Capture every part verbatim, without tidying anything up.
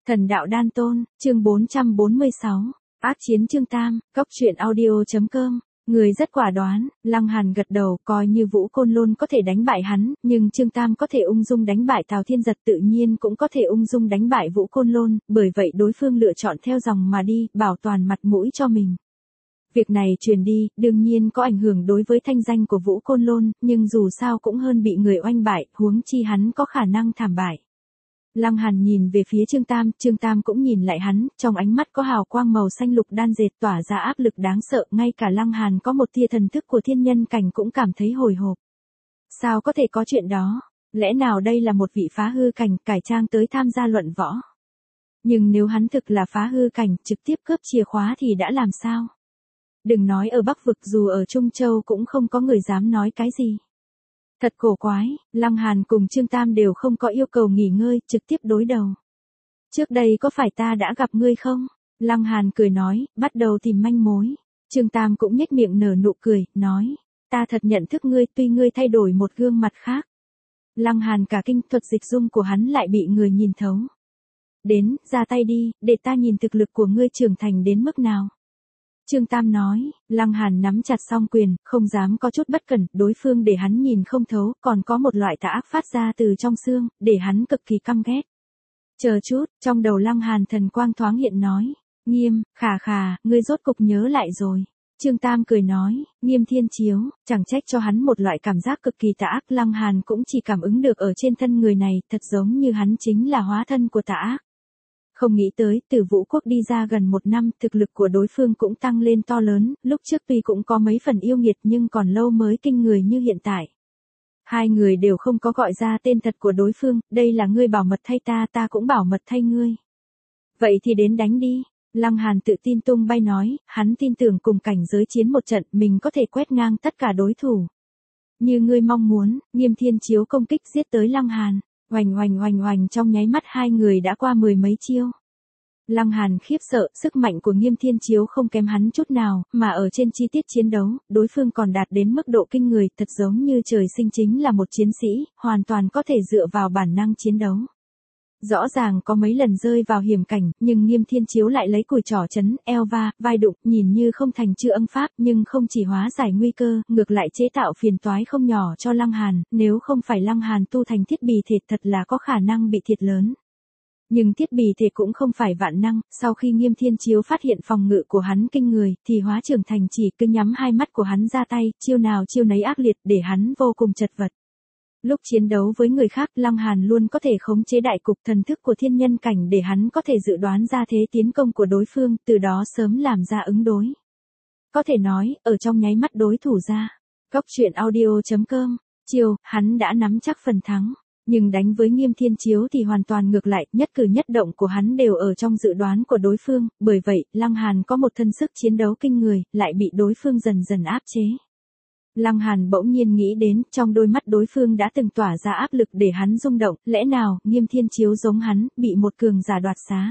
Thần đạo đan tôn, chương bốn trăm bốn mươi sáu, ác chiến Trương Tam, cốc truyện audio.com. Người rất quả đoán, Lăng Hàn gật đầu, coi như Vũ Côn Lôn có thể đánh bại hắn, nhưng Trương Tam có thể ung dung đánh bại Tào Thiên Giật, tự nhiên cũng có thể ung dung đánh bại Vũ Côn Lôn, bởi vậy đối phương lựa chọn theo dòng mà đi, bảo toàn mặt mũi cho mình. Việc này truyền đi, đương nhiên có ảnh hưởng đối với thanh danh của Vũ Côn Lôn, nhưng dù sao cũng hơn bị người oanh bại, huống chi hắn có khả năng thảm bại. Lăng Hàn nhìn về phía Trương Tam, Trương Tam cũng nhìn lại hắn, trong ánh mắt có hào quang màu xanh lục đan dệt tỏa ra áp lực đáng sợ, ngay cả Lăng Hàn có một tia thần thức của thiên nhân cảnh cũng cảm thấy hồi hộp. Sao có thể có chuyện đó? Lẽ nào đây là một vị phá hư cảnh cải trang tới tham gia luận võ? Nhưng nếu hắn thực là phá hư cảnh, trực tiếp cướp chìa khóa thì đã làm sao? Đừng nói ở Bắc Vực, dù ở Trung Châu cũng không có người dám nói cái gì. Thật cổ quái, Lăng Hàn cùng Trương Tam đều không có yêu cầu nghỉ ngơi, trực tiếp đối đầu. Trước đây có phải ta đã gặp ngươi không? Lăng Hàn cười nói, bắt đầu tìm manh mối. Trương Tam cũng nhếch miệng nở nụ cười, nói, ta thật nhận thức ngươi, tuy ngươi thay đổi một gương mặt khác. Lăng Hàn cả kinh, thuật dịch dung của hắn lại bị người nhìn thấu. Đến, ra tay đi, để ta nhìn thực lực của ngươi trưởng thành đến mức nào. Trương Tam nói, Lăng Hàn nắm chặt song quyền, không dám có chút bất cẩn, đối phương để hắn nhìn không thấu, còn có một loại tà ác phát ra từ trong xương, để hắn cực kỳ căm ghét. Chờ chút, trong đầu Lăng Hàn thần quang thoáng hiện nói, Nghiêm, khà khà, ngươi rốt cục nhớ lại rồi. Trương Tam cười nói, Nghiêm Thiên Chiếu, chẳng trách cho hắn một loại cảm giác cực kỳ tà ác, Lăng Hàn cũng chỉ cảm ứng được ở trên thân người này, thật giống như hắn chính là hóa thân của tà ác. Không nghĩ tới, từ Vũ Quốc đi ra gần một năm, thực lực của đối phương cũng tăng lên to lớn, lúc trước tuy cũng có mấy phần yêu nghiệt nhưng còn lâu mới kinh người như hiện tại. Hai người đều không có gọi ra tên thật của đối phương, đây là ngươi bảo mật thay ta, ta cũng bảo mật thay ngươi. Vậy thì đến đánh đi. Lăng Hàn tự tin tung bay nói, hắn tin tưởng cùng cảnh giới chiến một trận, mình có thể quét ngang tất cả đối thủ. Như ngươi mong muốn, Nghiêm Thiên Chiếu công kích giết tới Lăng Hàn. Oành oành oành oành, trong nháy mắt hai người đã qua mười mấy chiêu. Lăng Hàn khiếp sợ, sức mạnh của Nghiêm Thiên Chiếu không kém hắn chút nào, mà ở trên chi tiết chiến đấu, đối phương còn đạt đến mức độ kinh người, thật giống như trời sinh chính là một chiến sĩ, hoàn toàn có thể dựa vào bản năng chiến đấu. Rõ ràng có mấy lần rơi vào hiểm cảnh, nhưng Nghiêm Thiên Chiếu lại lấy cùi trỏ chấn, eo va, vai đụng, nhìn như không thành chư âm pháp, nhưng không chỉ hóa giải nguy cơ, ngược lại chế tạo phiền toái không nhỏ cho Lăng Hàn, nếu không phải Lăng Hàn tu thành thiết bì thể thật là có khả năng bị thiệt lớn. Nhưng thiết bì thể cũng không phải vạn năng, sau khi Nghiêm Thiên Chiếu phát hiện phòng ngự của hắn kinh người, thì hóa trưởng thành chỉ cứ nhắm hai mắt của hắn ra tay, chiêu nào chiêu nấy ác liệt để hắn vô cùng chật vật. Lúc chiến đấu với người khác, Lăng Hàn luôn có thể khống chế đại cục, thần thức của thiên nhân cảnh để hắn có thể dự đoán ra thế tiến công của đối phương, từ đó sớm làm ra ứng đối. Có thể nói, ở trong nháy mắt đối thủ ra. Cốc truyện audio.com, chiều, hắn đã nắm chắc phần thắng. Nhưng đánh với Nghiêm Thiên Chiếu thì hoàn toàn ngược lại, nhất cử nhất động của hắn đều ở trong dự đoán của đối phương, bởi vậy, Lăng Hàn có một thân sức chiến đấu kinh người, lại bị đối phương dần dần áp chế. Lăng Hàn bỗng nhiên nghĩ đến, trong đôi mắt đối phương đã từng tỏa ra áp lực để hắn rung động, lẽ nào, Nghiêm Thiên Chiếu giống hắn, bị một cường giả đoạt xá.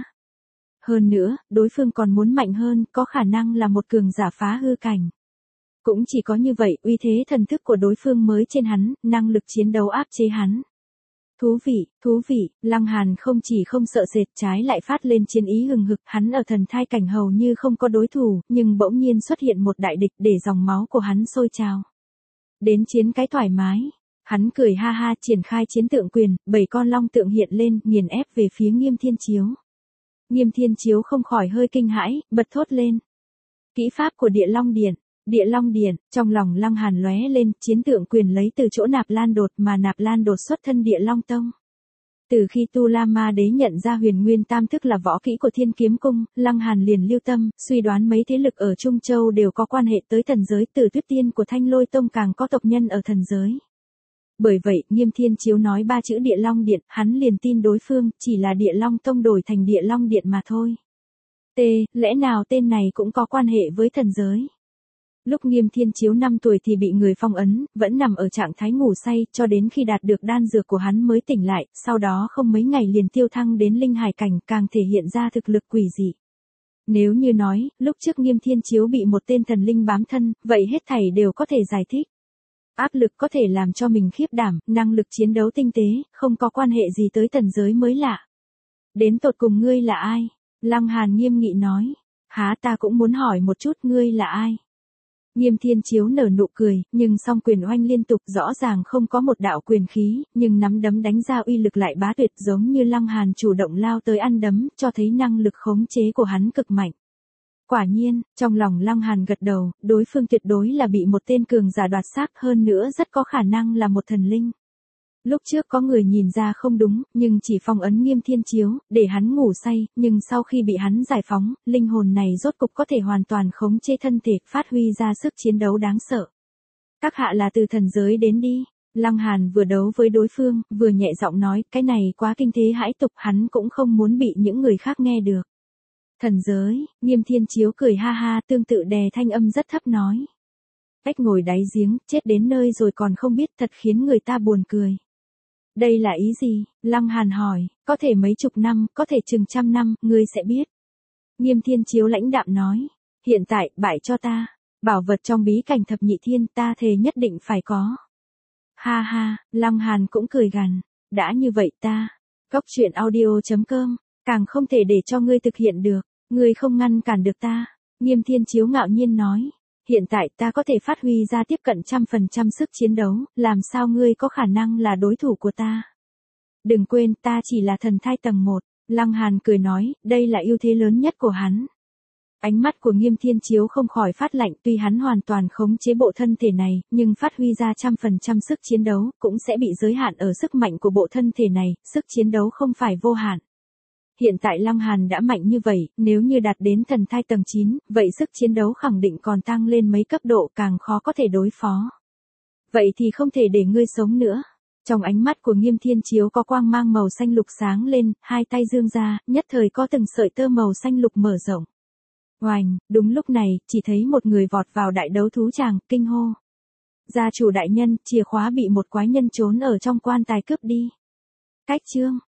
Hơn nữa, đối phương còn muốn mạnh hơn, có khả năng là một cường giả phá hư cảnh. Cũng chỉ có như vậy, uy thế thần thức của đối phương mới trên hắn, năng lực chiến đấu áp chế hắn. Thú vị, thú vị, Lăng Hàn không chỉ không sợ sệt, trái lại phát lên chiến ý hừng hực, hắn ở thần thai cảnh hầu như không có đối thủ, nhưng bỗng nhiên xuất hiện một đại địch để dòng máu của hắn sôi trào. Đến chiến cái thoải mái, hắn cười ha ha, triển khai chiến tượng quyền, bảy con long tượng hiện lên, nghiền ép về phía Nghiêm Thiên Chiếu. Nghiêm Thiên Chiếu không khỏi hơi kinh hãi, bật thốt lên. Kỹ pháp của Địa Long Điện. Địa Long Điện, trong lòng Lăng Hàn lóe lên, chiến tượng quyền lấy từ chỗ Nạp Lan Đột, mà Nạp Lan Đột xuất thân Địa Long Tông. Từ khi Tu La Ma Đế nhận ra Huyền Nguyên Tam Thức là võ kỹ của Thiên Kiếm Cung, Lăng Hàn liền lưu tâm, suy đoán mấy thế lực ở Trung Châu đều có quan hệ tới thần giới, Tử Tuyết Tiên của Thanh Lôi Tông càng có tộc nhân ở thần giới. Bởi vậy, Nghiêm Thiên Chiếu nói ba chữ Địa Long Điện, hắn liền tin đối phương, chỉ là Địa Long Tông đổi thành Địa Long Điện mà thôi. T, lẽ nào tên này cũng có quan hệ với thần giới? Lúc Nghiêm Thiên Chiếu năm tuổi thì bị người phong ấn, vẫn nằm ở trạng thái ngủ say, cho đến khi đạt được đan dược của hắn mới tỉnh lại, sau đó không mấy ngày liền tiêu thăng đến linh hải cảnh, càng thể hiện ra thực lực quỷ dị. Nếu như nói, lúc trước Nghiêm Thiên Chiếu bị một tên thần linh bám thân, vậy hết thảy đều có thể giải thích. Áp lực có thể làm cho mình khiếp đảm, năng lực chiến đấu tinh tế, không có quan hệ gì tới thần giới mới lạ. Đến tột cùng ngươi là ai? Lăng Hàn nghiêm nghị nói. Há ta cũng muốn hỏi một chút ngươi là ai? Nghiêm Thiên Chiếu nở nụ cười, nhưng song quyền oanh liên tục rõ ràng không có một đạo quyền khí, nhưng nắm đấm đánh ra uy lực lại bá tuyệt giống như Lăng Hàn chủ động lao tới ăn đấm, cho thấy năng lực khống chế của hắn cực mạnh. Quả nhiên, trong lòng Lăng Hàn gật đầu, đối phương tuyệt đối là bị một tên cường giả đoạt xác, hơn nữa rất có khả năng là một thần linh. Lúc trước có người nhìn ra không đúng, nhưng chỉ phong ấn Nghiêm Thiên Chiếu, để hắn ngủ say, nhưng sau khi bị hắn giải phóng, linh hồn này rốt cục có thể hoàn toàn khống chế thân thể, phát huy ra sức chiến đấu đáng sợ. Các hạ là từ thần giới đến đi. Lăng Hàn vừa đấu với đối phương, vừa nhẹ giọng nói, cái này quá kinh thế hãi tục, hắn cũng không muốn bị những người khác nghe được. Thần giới, Nghiêm Thiên Chiếu cười ha ha, tương tự đè thanh âm rất thấp nói. Ếch ngồi đáy giếng, chết đến nơi rồi còn không biết, thật khiến người ta buồn cười. Đây là ý gì? Lăng Hàn hỏi, có thể mấy chục năm, có thể chừng trăm năm, ngươi sẽ biết. Nghiêm Thiên Chiếu lãnh đạm nói, hiện tại, bại cho ta. Bảo vật trong bí cảnh thập nhị thiên ta thề nhất định phải có. Ha ha, Lăng Hàn cũng cười gằn, đã như vậy ta. Cốc truyện audio chấm com, càng không thể để cho ngươi thực hiện được, ngươi không ngăn cản được ta. Nghiêm Thiên Chiếu ngạo nhiên nói. Hiện tại ta có thể phát huy ra tiếp cận trăm phần trăm sức chiến đấu, làm sao ngươi có khả năng là đối thủ của ta? Đừng quên ta chỉ là thần thai tầng một, Lăng Hàn cười nói, đây là ưu thế lớn nhất của hắn. Ánh mắt của Nghiêm Thiên Chiếu không khỏi phát lạnh, tuy hắn hoàn toàn khống chế bộ thân thể này, nhưng phát huy ra trăm phần trăm sức chiến đấu, cũng sẽ bị giới hạn ở sức mạnh của bộ thân thể này, sức chiến đấu không phải vô hạn. Hiện tại Lăng Hàn đã mạnh như vậy, nếu như đạt đến thần thai tầng chín, vậy sức chiến đấu khẳng định còn tăng lên mấy cấp độ, càng khó có thể đối phó. Vậy thì không thể để ngươi sống nữa. Trong ánh mắt của Nghiêm Thiên Chiếu có quang mang màu xanh lục sáng lên, hai tay dương ra, nhất thời có từng sợi tơ màu xanh lục mở rộng. Oành, đúng lúc này, chỉ thấy một người vọt vào đại đấu thú tràng, kinh hô. Gia chủ đại nhân, chìa khóa bị một quái nhân trốn ở trong quan tài cướp đi. Cách chương